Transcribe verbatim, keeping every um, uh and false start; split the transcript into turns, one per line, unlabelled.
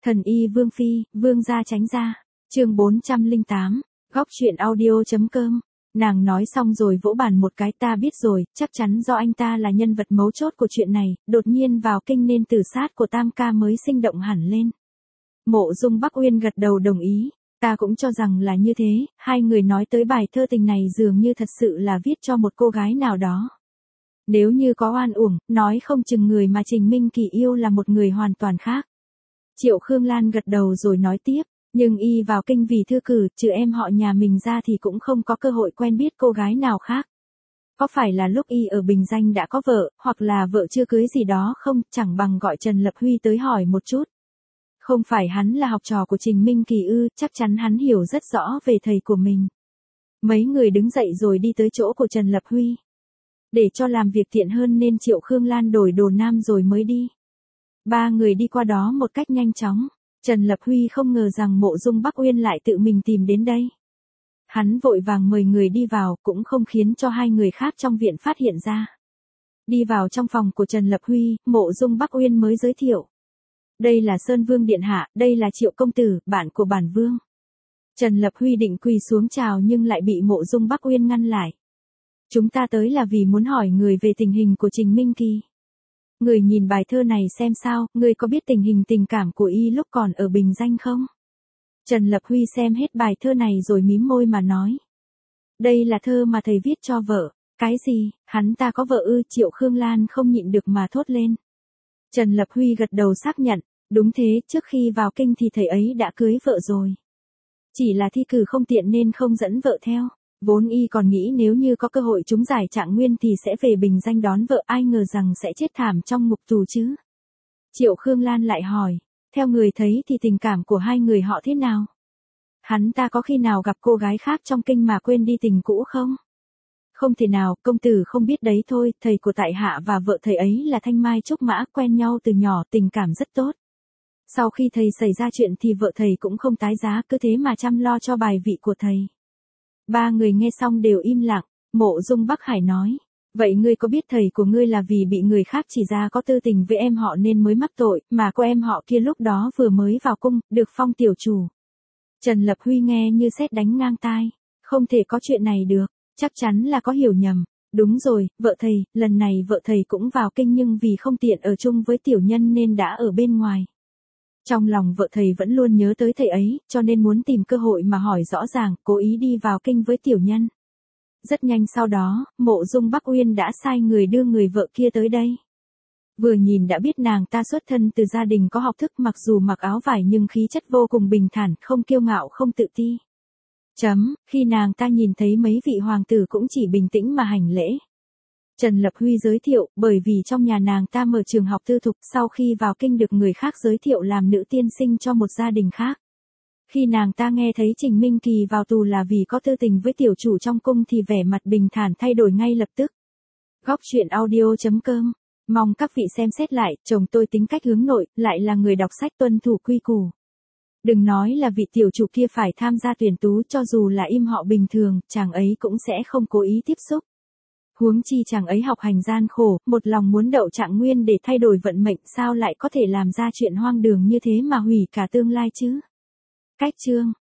Thần y Vương Phi, Vương gia tránh ra. Chương bốn trăm lẻ tám, góc truyện audio.com. Nàng nói xong rồi vỗ bàn một cái, ta biết rồi, chắc chắn do anh ta là nhân vật mấu chốt của chuyện này, đột nhiên vào kinh nên tử sát của Tam ca mới sinh động hẳn lên. Mộ Dung Bắc Uyên gật đầu đồng ý, ta cũng cho rằng là như thế, hai người nói tới bài thơ tình này dường như thật sự là viết cho một cô gái nào đó. Nếu như có oan uổng, nói không chừng người mà Trình Minh Kỳ yêu là một người hoàn toàn khác. Triệu Khương Lan gật đầu rồi nói tiếp, nhưng y vào kinh vì thư cử, trừ em họ nhà mình ra thì cũng không có cơ hội quen biết cô gái nào khác. Có phải là lúc y ở Bình Danh đã có vợ, hoặc là vợ chưa cưới gì đó không, chẳng bằng gọi Trần Lập Huy tới hỏi một chút. Không phải hắn là học trò của Trình Minh Kỳ ư, chắc chắn hắn hiểu rất rõ về thầy của mình. Mấy người đứng dậy rồi đi tới chỗ của Trần Lập Huy. Để cho làm việc tiện hơn nên Triệu Khương Lan đổi đồ nam rồi mới đi. Ba người đi qua đó một cách nhanh chóng. Trần Lập Huy không ngờ rằng Mộ Dung Bắc Uyên lại tự mình tìm đến đây. Hắn vội vàng mời người đi vào, cũng không khiến cho hai người khác trong viện phát hiện ra. Đi vào trong phòng của Trần Lập Huy, Mộ Dung Bắc Uyên mới giới thiệu. Đây là Sơn Vương Điện Hạ, đây là Triệu Công Tử, bạn của bản Vương. Trần Lập Huy định quỳ xuống chào nhưng lại bị Mộ Dung Bắc Uyên ngăn lại. Chúng ta tới là vì muốn hỏi người về tình hình của Trình Minh Kỳ. Người nhìn bài thơ này xem sao, người có biết tình hình tình cảm của y lúc còn ở Bình Danh không? Trần Lập Huy xem hết bài thơ này rồi mím môi mà nói. Đây là thơ mà thầy viết cho vợ. Cái gì, hắn ta có vợ ư? Triệu Khương Lan không nhịn được mà thốt lên. Trần Lập Huy gật đầu xác nhận, đúng thế, trước khi vào kinh thì thầy ấy đã cưới vợ rồi. Chỉ là thi cử không tiện nên không dẫn vợ theo. Vốn y còn nghĩ nếu như có cơ hội trúng giải trạng nguyên thì sẽ về Bình Danh đón vợ, ai ngờ rằng sẽ chết thảm trong ngục tù chứ. Triệu Khương Lan lại hỏi, theo người thấy thì tình cảm của hai người họ thế nào? Hắn ta có khi nào gặp cô gái khác trong kinh mà quên đi tình cũ không? Không thể nào, công tử không biết đấy thôi, thầy của tại hạ và vợ thầy ấy là Thanh Mai Trúc Mã, quen nhau từ nhỏ, tình cảm rất tốt. Sau khi thầy xảy ra chuyện thì vợ thầy cũng không tái giá, cứ thế mà chăm lo cho bài vị của thầy. Ba người nghe xong đều im lặng. Mộ Dung Bắc Hải nói, vậy ngươi có biết thầy của ngươi là vì bị người khác chỉ ra có tư tình với em họ nên mới mắc tội, mà cô em họ kia lúc đó vừa mới vào cung, được phong tiểu chủ. Trần Lập Huy nghe như sét đánh ngang tai, không thể có chuyện này được, chắc chắn là có hiểu nhầm. Đúng rồi, vợ thầy, lần này vợ thầy cũng vào kinh nhưng vì không tiện ở chung với tiểu nhân nên đã ở bên ngoài. Trong lòng vợ thầy vẫn luôn nhớ tới thầy ấy, cho nên muốn tìm cơ hội mà hỏi rõ ràng, cố ý đi vào kinh với tiểu nhân. Rất nhanh sau đó, Mộ Dung Bắc Uyên đã sai người đưa người vợ kia tới đây. Vừa nhìn đã biết nàng ta xuất thân từ gia đình có học thức, mặc dù mặc áo vải nhưng khí chất vô cùng bình thản, không kiêu ngạo không tự ti. Chấm, khi nàng ta nhìn thấy mấy vị hoàng tử cũng chỉ bình tĩnh mà hành lễ. Trần Lập Huy giới thiệu, bởi vì trong nhà nàng ta mở trường học tư thục, sau khi vào kinh được người khác giới thiệu làm nữ tiên sinh cho một gia đình khác. Khi nàng ta nghe thấy Trình Minh Kỳ vào tù là vì có tư tình với tiểu chủ trong cung thì vẻ mặt bình thản thay đổi ngay lập tức. Góc truyện audio.com, mong các vị xem xét lại, chồng tôi tính cách hướng nội, lại là người đọc sách tuân thủ quy củ. Đừng nói là vị tiểu chủ kia phải tham gia tuyển tú, cho dù là im họ bình thường, chàng ấy cũng sẽ không cố ý tiếp xúc. Huống chi chàng ấy học hành gian khổ, một lòng muốn đậu trạng nguyên để thay đổi vận mệnh, sao lại có thể làm ra chuyện hoang đường như thế mà hủy cả tương lai chứ? Cách chương